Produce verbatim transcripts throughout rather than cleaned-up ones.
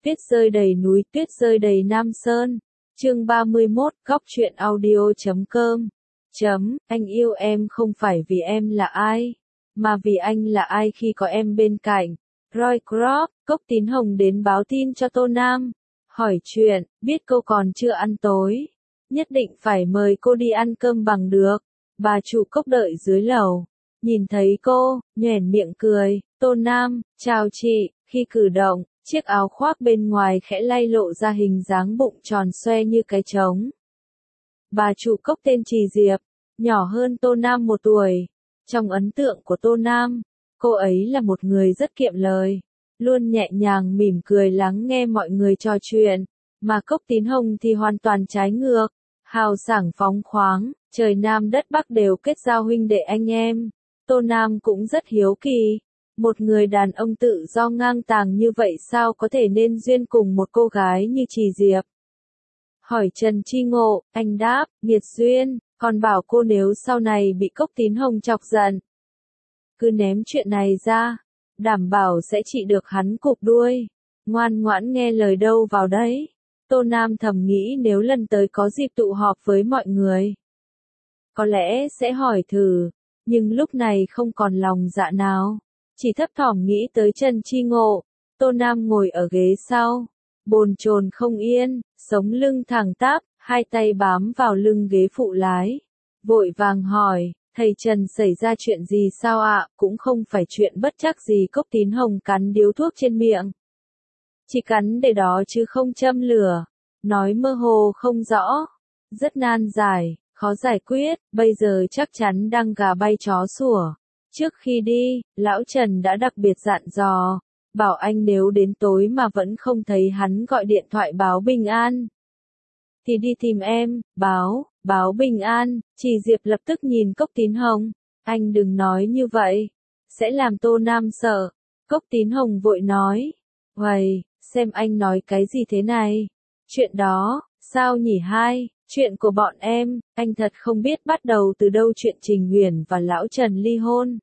Tuyết rơi đầy núi, tuyết rơi đầy Nam Sơn. Chương ba mươi mốt, góc truyện audio chấm com. Chấm, anh yêu em không phải vì em là ai, mà vì anh là ai khi có em bên cạnh. Roy Crop, Cốc Tín Hồng đến báo tin cho Tô Nam. Hỏi chuyện, biết cô còn chưa ăn tối. Nhất định phải mời cô đi ăn cơm bằng được. Bà chủ Cốc đợi dưới lầu. Nhìn thấy cô, nhoẻn miệng cười. Tô Nam, chào chị. Khi cử động, chiếc áo khoác bên ngoài khẽ lay lộ ra hình dáng bụng tròn xoe như cái trống. Bà chủ Cốc tên Trì Diệp, nhỏ hơn Tô Nam một tuổi. Trong ấn tượng của Tô Nam, cô ấy là một người rất kiệm lời, luôn nhẹ nhàng mỉm cười lắng nghe mọi người trò chuyện, mà Cốc Tín Hồng thì hoàn toàn trái ngược, hào sảng phóng khoáng, trời Nam đất Bắc đều kết giao huynh đệ anh em. Tô Nam cũng rất hiếu kỳ, một người đàn ông tự do ngang tàng như vậy sao có thể nên duyên cùng một cô gái như Trì Diệp. Hỏi Trần Chi Ngộ, anh đáp, nghiệt duyên, còn bảo cô nếu sau này bị Cốc Tín Hồng chọc giận, cứ ném chuyện này ra, đảm bảo sẽ trị được hắn cụp đuôi. Ngoan ngoãn nghe lời đâu vào đấy. Tô Nam thầm nghĩ nếu lần tới có dịp tụ họp với mọi người, có lẽ sẽ hỏi thử, nhưng lúc này không còn lòng dạ nào, chỉ thấp thỏm nghĩ tới Trần Chi Ngộ. Tô Nam ngồi ở ghế sau, bồn chồn không yên, sống lưng thẳng tắp, hai tay bám vào lưng ghế phụ lái, vội vàng hỏi, thầy Trần xảy ra chuyện gì sao ạ? Cũng không phải chuyện bất trắc gì. Cốc Tín Hồng cắn điếu thuốc trên miệng, chỉ cắn để đó chứ không châm lửa, nói mơ hồ không rõ, rất nan giải, khó giải quyết, bây giờ chắc chắn đang gà bay chó sủa. Trước khi đi, lão Trần đã đặc biệt dặn dò, bảo anh nếu đến tối mà vẫn không thấy hắn gọi điện thoại báo bình an, thì đi tìm em, báo, báo bình an. Trì Diệp lập tức nhìn Cốc Tín Hồng, anh đừng nói như vậy, sẽ làm Tô Nam sợ. Cốc Tín Hồng vội nói, uầy, xem anh nói cái gì thế này, chuyện đó, sao nhỉ hai, chuyện của bọn em, anh thật không biết bắt đầu từ đâu. Chuyện Trình Huyền và lão Trần ly hôn,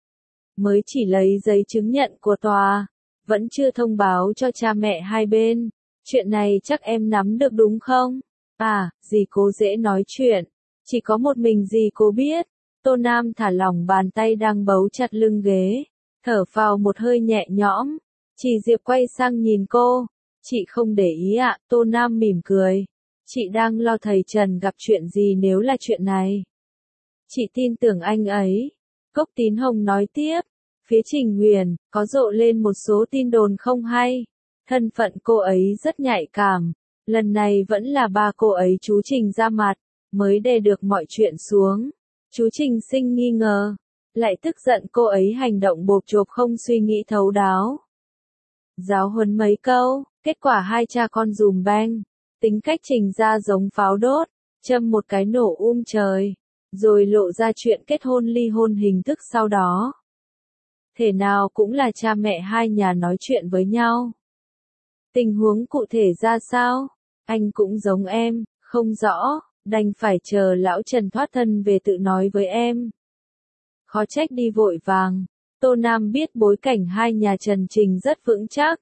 mới chỉ lấy giấy chứng nhận của tòa, vẫn chưa thông báo cho cha mẹ hai bên, chuyện này chắc em nắm được đúng không? À, dì cô dễ nói chuyện, chỉ có một mình dì cô biết. Tô Nam thả lỏng bàn tay đang bấu chặt lưng ghế, thở phào một hơi nhẹ nhõm. Trì Diệp quay sang nhìn cô, chị không để ý ạ. Tô Nam mỉm cười, chị đang lo thầy Trần gặp chuyện gì nếu là chuyện này. Chị tin tưởng anh ấy. Cốc Tín Hồng nói tiếp, phía Trình Huyền, có rộ lên một số tin đồn không hay, thân phận cô ấy rất nhạy cảm. Lần này vẫn là ba cô ấy chú Trình ra mặt, mới đè được mọi chuyện xuống. Chú Trình sinh nghi ngờ, lại tức giận cô ấy hành động bộp chộp không suy nghĩ thấu đáo. Giáo huấn mấy câu, kết quả hai cha con dùm beng, tính cách Trình ra giống pháo đốt, châm một cái nổ um trời, rồi lộ ra chuyện kết hôn ly hôn hình thức sau đó. Thể nào cũng là cha mẹ hai nhà nói chuyện với nhau. Tình huống cụ thể ra sao? Anh cũng giống em, không rõ, đành phải chờ lão Trần thoát thân về tự nói với em. Khó trách đi vội vàng. Tô Nam biết bối cảnh hai nhà Trần Trình rất vững chắc.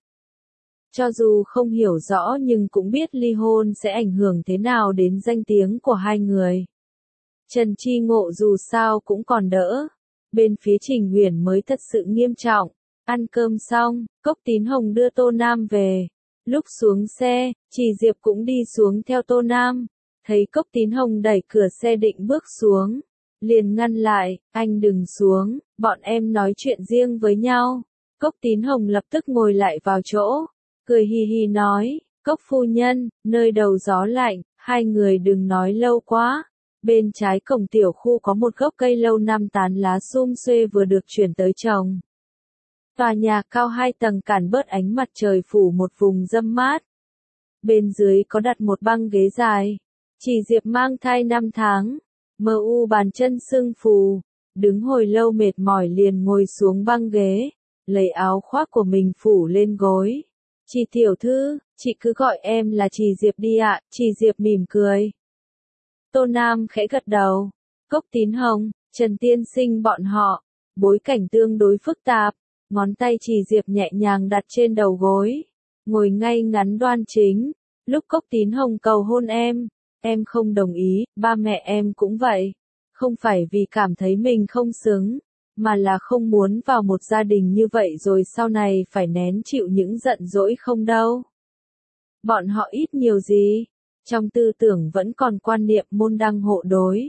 Cho dù không hiểu rõ nhưng cũng biết ly hôn sẽ ảnh hưởng thế nào đến danh tiếng của hai người. Trần Chi Ngộ dù sao cũng còn đỡ. Bên phía Trình Huyền mới thật sự nghiêm trọng. Ăn cơm xong, Cốc Tín Hồng đưa Tô Nam về. Lúc xuống xe, Trì Diệp cũng đi xuống theo Tô Nam. Thấy Cốc Tín Hồng đẩy cửa xe định bước xuống, liền ngăn lại, anh đừng xuống, bọn em nói chuyện riêng với nhau. Cốc Tín Hồng lập tức ngồi lại vào chỗ, cười hì hì nói, Cốc phu nhân, nơi đầu gió lạnh, hai người đừng nói lâu quá. Bên trái cổng tiểu khu có một gốc cây lâu năm tán lá sum xuê vừa được chuyển tới trồng. Tòa nhà cao hai tầng cản bớt ánh mặt trời phủ một vùng râm mát. Bên dưới có đặt một băng ghế dài. Trì Diệp mang thai năm tháng, mờ u bàn chân sưng phù, đứng hồi lâu mệt mỏi liền ngồi xuống băng ghế, lấy áo khoác của mình phủ lên gối. Chị tiểu thư, chị cứ gọi em là Trì Diệp đi ạ. Trì Diệp mỉm cười. Tô Nam khẽ gật đầu. Cốc Tín Hồng, Trần Tiên Sinh bọn họ, bối cảnh tương đối phức tạp. Ngón tay Trì Diệp nhẹ nhàng đặt trên đầu gối, ngồi ngay ngắn đoan chính. Lúc Cốc Tín Hồng cầu hôn em, em không đồng ý, ba mẹ em cũng vậy. Không phải vì cảm thấy mình không xứng, mà là không muốn vào một gia đình như vậy rồi sau này phải nén chịu những giận dỗi không đâu. Bọn họ ít nhiều gì, trong tư tưởng vẫn còn quan niệm môn đăng hộ đối.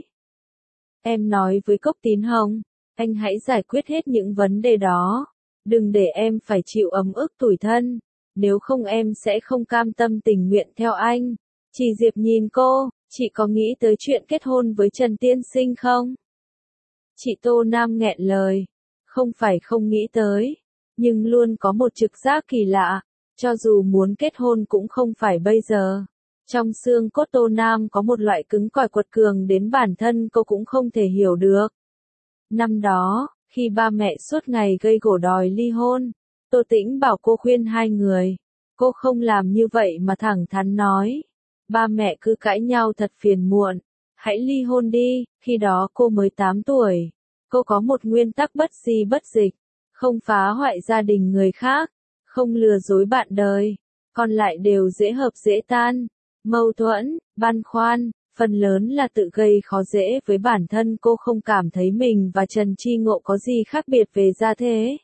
Em nói với Cốc Tín Hồng, anh hãy giải quyết hết những vấn đề đó. Đừng để em phải chịu ấm ức tủi thân, nếu không em sẽ không cam tâm tình nguyện theo anh. Chị Diệp nhìn cô, chị có nghĩ tới chuyện kết hôn với Trần Tiên Sinh không? Chị Tô Nam nghẹn lời, không phải không nghĩ tới, nhưng luôn có một trực giác kỳ lạ, cho dù muốn kết hôn cũng không phải bây giờ. Trong xương cốt Tô Nam có một loại cứng cỏi quật cường đến bản thân cô cũng không thể hiểu được. Năm đó, khi ba mẹ suốt ngày gây gổ đòi ly hôn, Tô Tĩnh bảo cô khuyên hai người. Cô không làm như vậy mà thẳng thắn nói. Ba mẹ cứ cãi nhau thật phiền muộn. Hãy ly hôn đi, khi đó cô mới tám tuổi. Cô có một nguyên tắc bất di bất dịch. Không phá hoại gia đình người khác. Không lừa dối bạn đời. Còn lại đều dễ hợp dễ tan. Mâu thuẫn, băn khoăn, phần lớn là tự gây khó dễ với bản thân cô không cảm thấy mình và Trần Chi Ngộ có gì khác biệt về gia thế.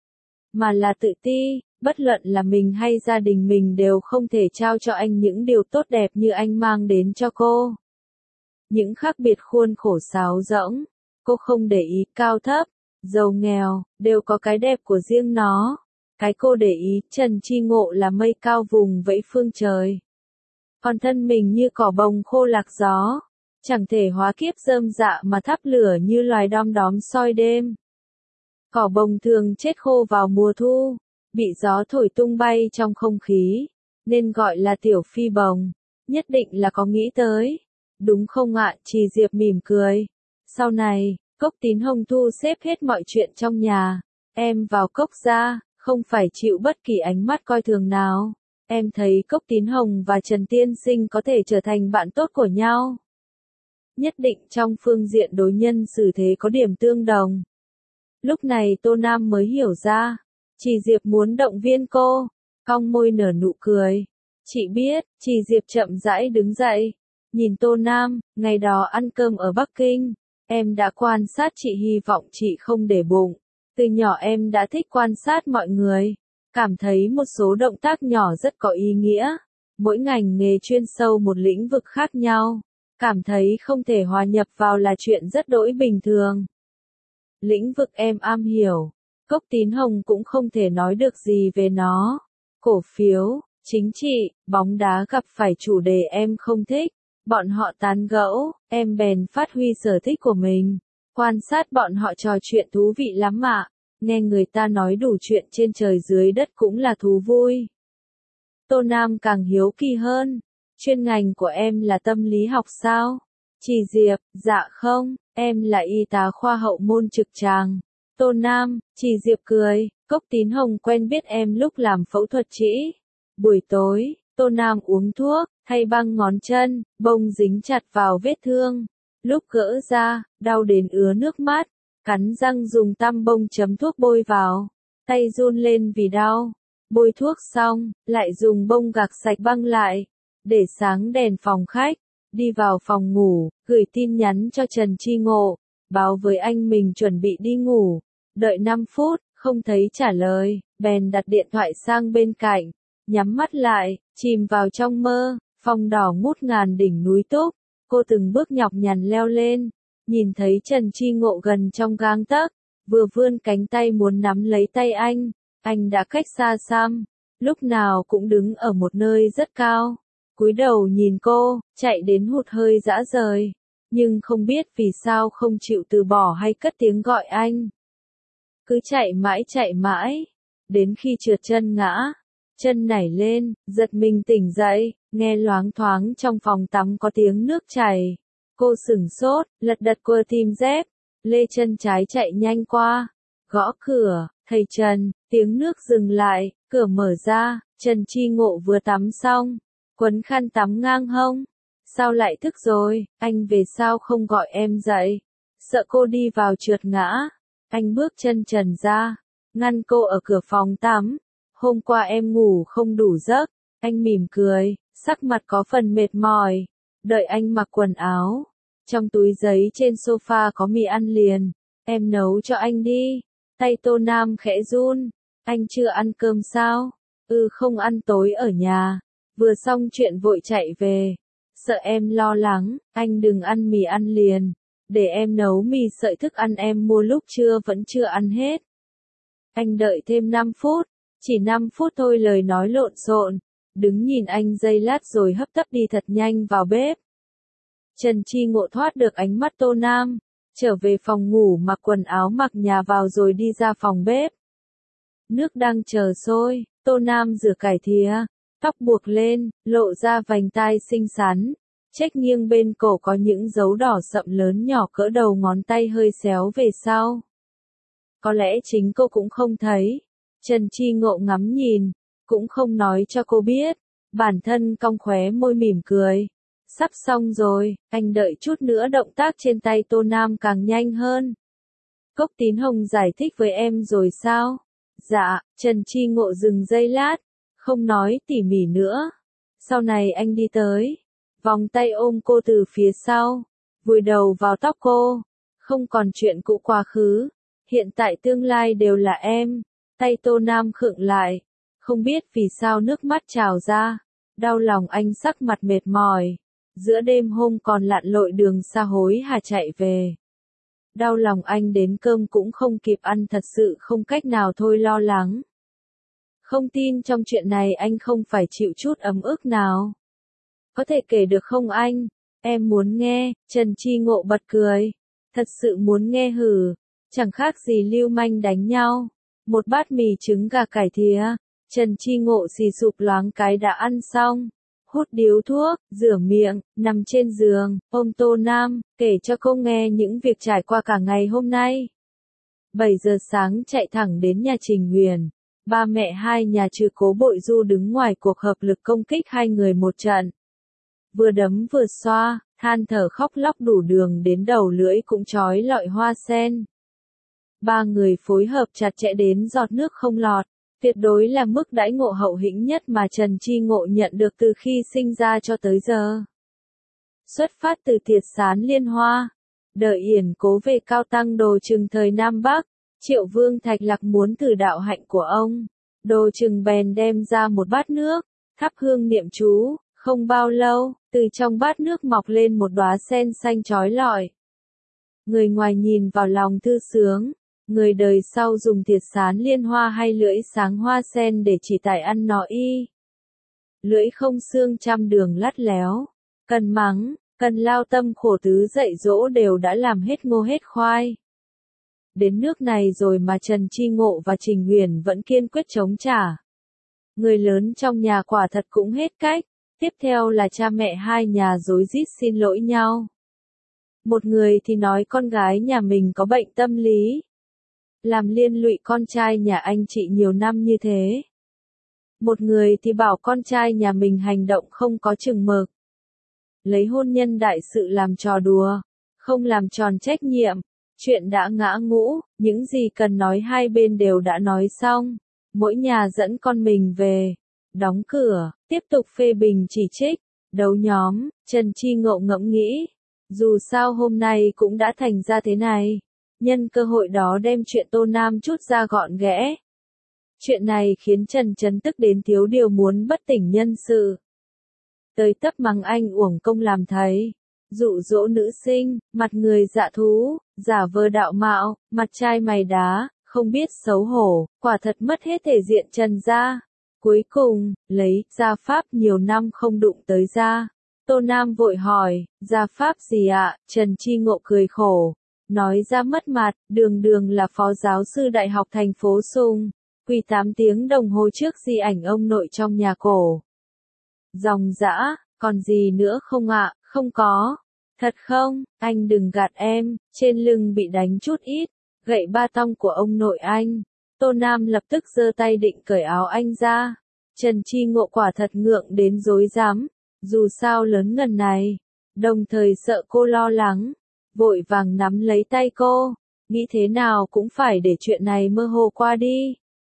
Mà là tự ti, bất luận là mình hay gia đình mình đều không thể trao cho anh những điều tốt đẹp như anh mang đến cho cô. Những khác biệt khuôn khổ sáo rỗng, cô không để ý cao thấp, giàu nghèo, đều có cái đẹp của riêng nó. Cái cô để ý, Trần Chi Ngộ là mây cao vùng vẫy phương trời. Còn thân mình như cỏ bồng khô lạc gió, chẳng thể hóa kiếp rơm dạ mà thắp lửa như loài đom đóm soi đêm. Cỏ bồng thường chết khô vào mùa thu, bị gió thổi tung bay trong không khí, nên gọi là tiểu phi bồng, nhất định là có nghĩ tới. Đúng không ạ? Chị Diệp mỉm cười. Sau này, Cốc Tín Hồng thu xếp hết mọi chuyện trong nhà, em vào Cốc gia, không phải chịu bất kỳ ánh mắt coi thường nào. Em thấy Cốc Tín Hồng và Trần Tiên Sinh có thể trở thành bạn tốt của nhau. Nhất định trong phương diện đối nhân xử thế có điểm tương đồng. Lúc này Tô Nam mới hiểu ra, chị Diệp muốn động viên cô, cong môi nở nụ cười. Chị biết, chị Diệp chậm rãi đứng dậy, nhìn Tô Nam, ngày đó ăn cơm ở Bắc Kinh, em đã quan sát chị hy vọng chị không để bụng. Từ nhỏ em đã thích quan sát mọi người, cảm thấy một số động tác nhỏ rất có ý nghĩa. Mỗi ngành nghề chuyên sâu một lĩnh vực khác nhau, cảm thấy không thể hòa nhập vào là chuyện rất đỗi bình thường. Lĩnh vực em am hiểu, Cốc Tín Hồng cũng không thể nói được gì về nó. Cổ phiếu, chính trị, bóng đá gặp phải chủ đề em không thích. Bọn họ tán gẫu, em bèn phát huy sở thích của mình. Quan sát bọn họ trò chuyện thú vị lắm ạ. Nghe người ta nói đủ chuyện trên trời dưới đất cũng là thú vui. Tô Nam càng hiếu kỳ hơn. Chuyên ngành của em là tâm lý học sao? Chị Diệp, dạ không, em là y tá khoa hậu môn trực tràng. Tô Nam, chị Diệp cười, Cốc Tín Hồng quen biết em lúc làm phẫu thuật trĩ. Buổi tối, Tô Nam uống thuốc, thay băng ngón chân, bông dính chặt vào vết thương. Lúc gỡ ra, đau đến ứa nước mắt, cắn răng dùng tăm bông chấm thuốc bôi vào. Tay run lên vì đau. Bôi thuốc xong, lại dùng bông gạc sạch băng lại. Để sáng đèn phòng khách. Đi vào phòng ngủ, gửi tin nhắn cho Trần Chi Ngộ, báo với anh mình chuẩn bị đi ngủ. Đợi năm phút, không thấy trả lời, bèn đặt điện thoại sang bên cạnh, nhắm mắt lại, chìm vào trong mơ. Phòng đỏ ngút ngàn đỉnh núi Túc, cô từng bước nhọc nhằn leo lên, nhìn thấy Trần Chi Ngộ gần trong gang tấc, vừa vươn cánh tay muốn nắm lấy tay anh, anh đã cách xa xăm, lúc nào cũng đứng ở một nơi rất cao. Cúi đầu nhìn cô, chạy đến hụt hơi dã rời, nhưng không biết vì sao không chịu từ bỏ hay cất tiếng gọi anh. Cứ chạy mãi chạy mãi, đến khi trượt chân ngã, chân nảy lên, giật mình tỉnh dậy, nghe loáng thoáng trong phòng tắm có tiếng nước chảy. Cô sửng sốt, lật đật quơ tim dép, lê chân trái chạy nhanh qua, gõ cửa, thầy Trần, tiếng nước dừng lại, cửa mở ra, Trần Chi Ngộ vừa tắm xong. Quấn khăn tắm ngang hông. Sao lại thức rồi, anh về sao không gọi em dậy? Sợ cô đi vào trượt ngã. Anh bước chân trần ra, ngăn cô ở cửa phòng tắm. Hôm qua em ngủ không đủ giấc, anh mỉm cười, sắc mặt có phần mệt mỏi. Đợi anh mặc quần áo. Trong túi giấy trên sofa có mì ăn liền. Em nấu cho anh đi. Tay Tô Nam khẽ run. Anh chưa ăn cơm sao? Ừ, không ăn tối ở nhà. Vừa xong chuyện vội chạy về. Sợ em lo lắng, anh đừng ăn mì ăn liền. Để em nấu mì sợi thức ăn em mua lúc trưa vẫn chưa ăn hết. Anh đợi thêm năm phút. Chỉ năm phút thôi, lời nói lộn xộn. Đứng nhìn anh giây lát rồi hấp tấp đi thật nhanh vào bếp. Trần Chi Ngộ thoát được ánh mắt Tô Nam. Trở về phòng ngủ mặc quần áo mặc nhà vào rồi đi ra phòng bếp. Nước đang chờ sôi, Tô Nam rửa cải thìa, tóc buộc lên, lộ ra vành tai xinh xắn. Chếch nghiêng bên cổ có những dấu đỏ sậm lớn nhỏ cỡ đầu ngón tay hơi xéo về sau. Có lẽ chính cô cũng không thấy. Trần Chi Ngộ ngắm nhìn, cũng không nói cho cô biết. Bản thân cong khóe môi mỉm cười. Sắp xong rồi, anh đợi chút nữa động tác trên tay Tô Nam càng nhanh hơn. Cốc Tín Hồng giải thích với em rồi sao? Dạ, Trần Chi Ngộ dừng giây lát, không nói tỉ mỉ nữa. Sau này anh đi tới, vòng tay ôm cô từ phía sau, vùi đầu vào tóc cô. Không còn chuyện cũ quá khứ, hiện tại tương lai đều là em. Tay Tô Nam khựng lại, không biết vì sao nước mắt trào ra. Đau lòng anh sắc mặt mệt mỏi. Giữa đêm hôm còn lặn lội đường xa hối hả chạy về. Đau lòng anh đến cơm cũng không kịp ăn, thật sự không cách nào thôi lo lắng. Không tin trong chuyện này anh không phải chịu chút ấm ức nào. Có thể kể được không anh? Em muốn nghe. Trần Chi Ngộ bật cười. Thật sự muốn nghe hử? Chẳng khác gì lưu manh đánh nhau. Một bát mì trứng gà cải thìa. Trần Chi Ngộ xì sụp loáng cái đã ăn xong. Hút điếu thuốc, rửa miệng, nằm trên giường, ôm Tô Nam, kể cho cô nghe những việc trải qua cả ngày hôm nay. bảy giờ sáng chạy thẳng đến nhà Trình Huyền. Ba mẹ hai nhà trừ Cố Bội Du đứng ngoài cuộc hợp lực công kích hai người một trận. Vừa đấm vừa xoa, than thở khóc lóc đủ đường đến đầu lưỡi cũng trói lọi hoa sen. Ba người phối hợp chặt chẽ đến giọt nước không lọt. Tuyệt đối là mức đãi ngộ hậu hĩnh nhất mà Trần Chi Ngộ nhận được từ khi sinh ra cho tới giờ. Xuất phát từ Tiệt Sán Liên Hoa, đợi yển cố về cao tăng đồ trừng thời Nam Bắc, Triệu Vương Thạch Lạc muốn thử đạo hạnh của ông. Đồ trừng bèn đem ra một bát nước, thắp hương niệm chú, không bao lâu, từ trong bát nước mọc lên một đóa sen xanh chói lọi. Người ngoài nhìn vào lòng thư sướng. Người đời sau dùng Tiệt Sán Liên Hoa hay lưỡi sáng hoa sen để chỉ tài ăn nó y. Lưỡi không xương trăm đường lắt léo. Cần mắng, cần lao tâm khổ tứ dạy dỗ đều đã làm hết ngô hết khoai. Đến nước này rồi mà Trần Chi Ngộ và Trình Huyền vẫn kiên quyết chống trả. Người lớn trong nhà quả thật cũng hết cách. Tiếp theo là cha mẹ hai nhà rối rít xin lỗi nhau. Một người thì nói con gái nhà mình có bệnh tâm lý. Làm liên lụy con trai nhà anh chị nhiều năm như thế. Một người thì bảo con trai nhà mình hành động không có chừng mực. Lấy hôn nhân đại sự làm trò đùa, không làm tròn trách nhiệm. Chuyện đã ngã ngũ, những gì cần nói hai bên đều đã nói xong. Mỗi nhà dẫn con mình về, đóng cửa, tiếp tục phê bình chỉ trích, đấu nhóm. Trần Chi Ngộ ngẫm nghĩ, dù sao hôm nay cũng đã thành ra thế này. Nhân cơ hội đó đem chuyện Tô Nam chút ra gọn ghẽ. Chuyện này khiến Trần Chấn tức đến thiếu điều muốn bất tỉnh nhân sự. Tới tấp mắng anh uổng công làm thầy. Dụ dỗ nữ sinh, mặt người dạ thú, giả vờ đạo mạo, mặt trai mày đá, không biết xấu hổ, quả thật mất hết thể diện Trần gia. Cuối cùng, lấy gia pháp nhiều năm không đụng tới gia. Tô Nam vội hỏi, gia pháp gì ạ? Trần Chi Ngộ cười khổ. Nói ra mất mặt, đường đường là phó giáo sư đại học thành phố Sùng, quỳ tám tiếng đồng hồ trước di ảnh ông nội trong nhà cổ. Dòng dã, còn gì nữa không ạ? Không có. Thật không? Anh đừng gạt em, trên lưng bị đánh chút ít, gậy ba tong của ông nội anh. Tô Nam lập tức giơ tay định cởi áo anh ra. Trần Chi Ngộ quả thật ngượng đến rối rắm, dù sao lớn ngần này, đồng thời sợ cô lo lắng. Vội vàng nắm lấy tay cô, nghĩ thế nào cũng phải để chuyện này mơ hồ qua đi.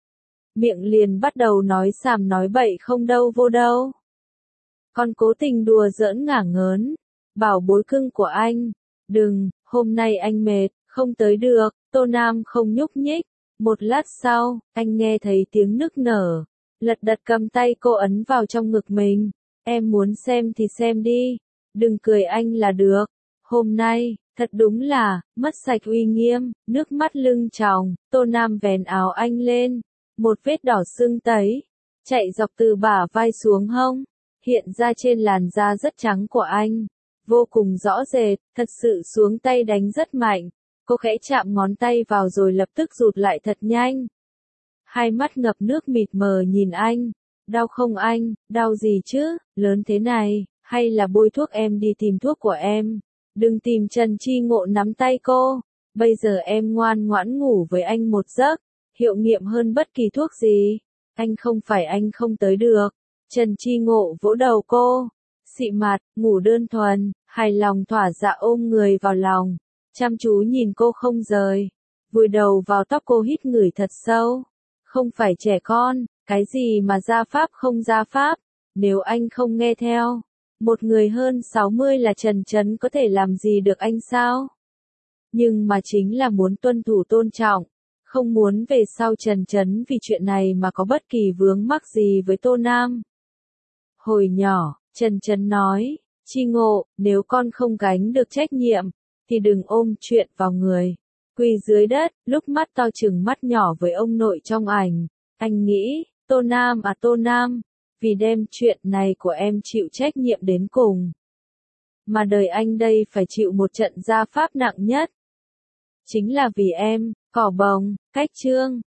miệng liền bắt đầu nói xàm nói bậy không đâu vô đâu. Còn cố tình đùa giỡn ngả ngớn, bảo bối cưng của anh, đừng, hôm nay anh mệt, không tới được. Tô Nam không nhúc nhích. Một lát sau, anh nghe thấy tiếng nức nở, lật đật cầm tay cô ấn vào trong ngực mình. Em muốn xem thì xem đi, đừng cười anh là được. Hôm nay, thật đúng là, mất sạch uy nghiêm, nước mắt lưng tròng. Tô Nam vén áo anh lên, một vết đỏ sưng tấy, chạy dọc từ bả vai xuống hông, hiện ra trên làn da rất trắng của anh, vô cùng rõ rệt, thật sự xuống tay đánh rất mạnh. Cô khẽ chạm ngón tay vào rồi lập tức rụt lại thật nhanh. Hai mắt ngập nước mịt mờ nhìn anh. Đau không anh, đau gì chứ, lớn thế này, hay là bôi thuốc em đi tìm thuốc của em. Đừng tìm Trần Chi Ngộ nắm tay cô. Bây giờ em ngoan ngoãn ngủ với anh một giấc, hiệu nghiệm hơn bất kỳ thuốc gì. Anh không phải anh không tới được. Trần Chi Ngộ vỗ đầu cô. Xị mặt, ngủ đơn thuần, hài lòng thỏa dạ ôm người vào lòng. Chăm chú nhìn cô không rời, vùi đầu vào tóc cô hít ngửi thật sâu. Không phải trẻ con, cái gì mà gia pháp không gia pháp, nếu anh không nghe theo, một người hơn sáu mươi là Trần Chấn có thể làm gì được anh sao? Nhưng mà chính là muốn tuân thủ tôn trọng, không muốn về sau Trần Chấn vì chuyện này mà có bất kỳ vướng mắc gì với Tô Nam. Hồi nhỏ, Trần Chấn nói, Chi Ngộ, nếu con không gánh được trách nhiệm, thì đừng ôm chuyện vào người. Quỳ dưới đất, lúc mắt to chừng mắt nhỏ với ông nội trong ảnh. Anh nghĩ, Tô Nam à Tô Nam, vì đem chuyện này của em chịu trách nhiệm đến cùng. Mà đời anh đây phải chịu một trận gia pháp nặng nhất. Chính là vì em, cỏ bồng, cách trương.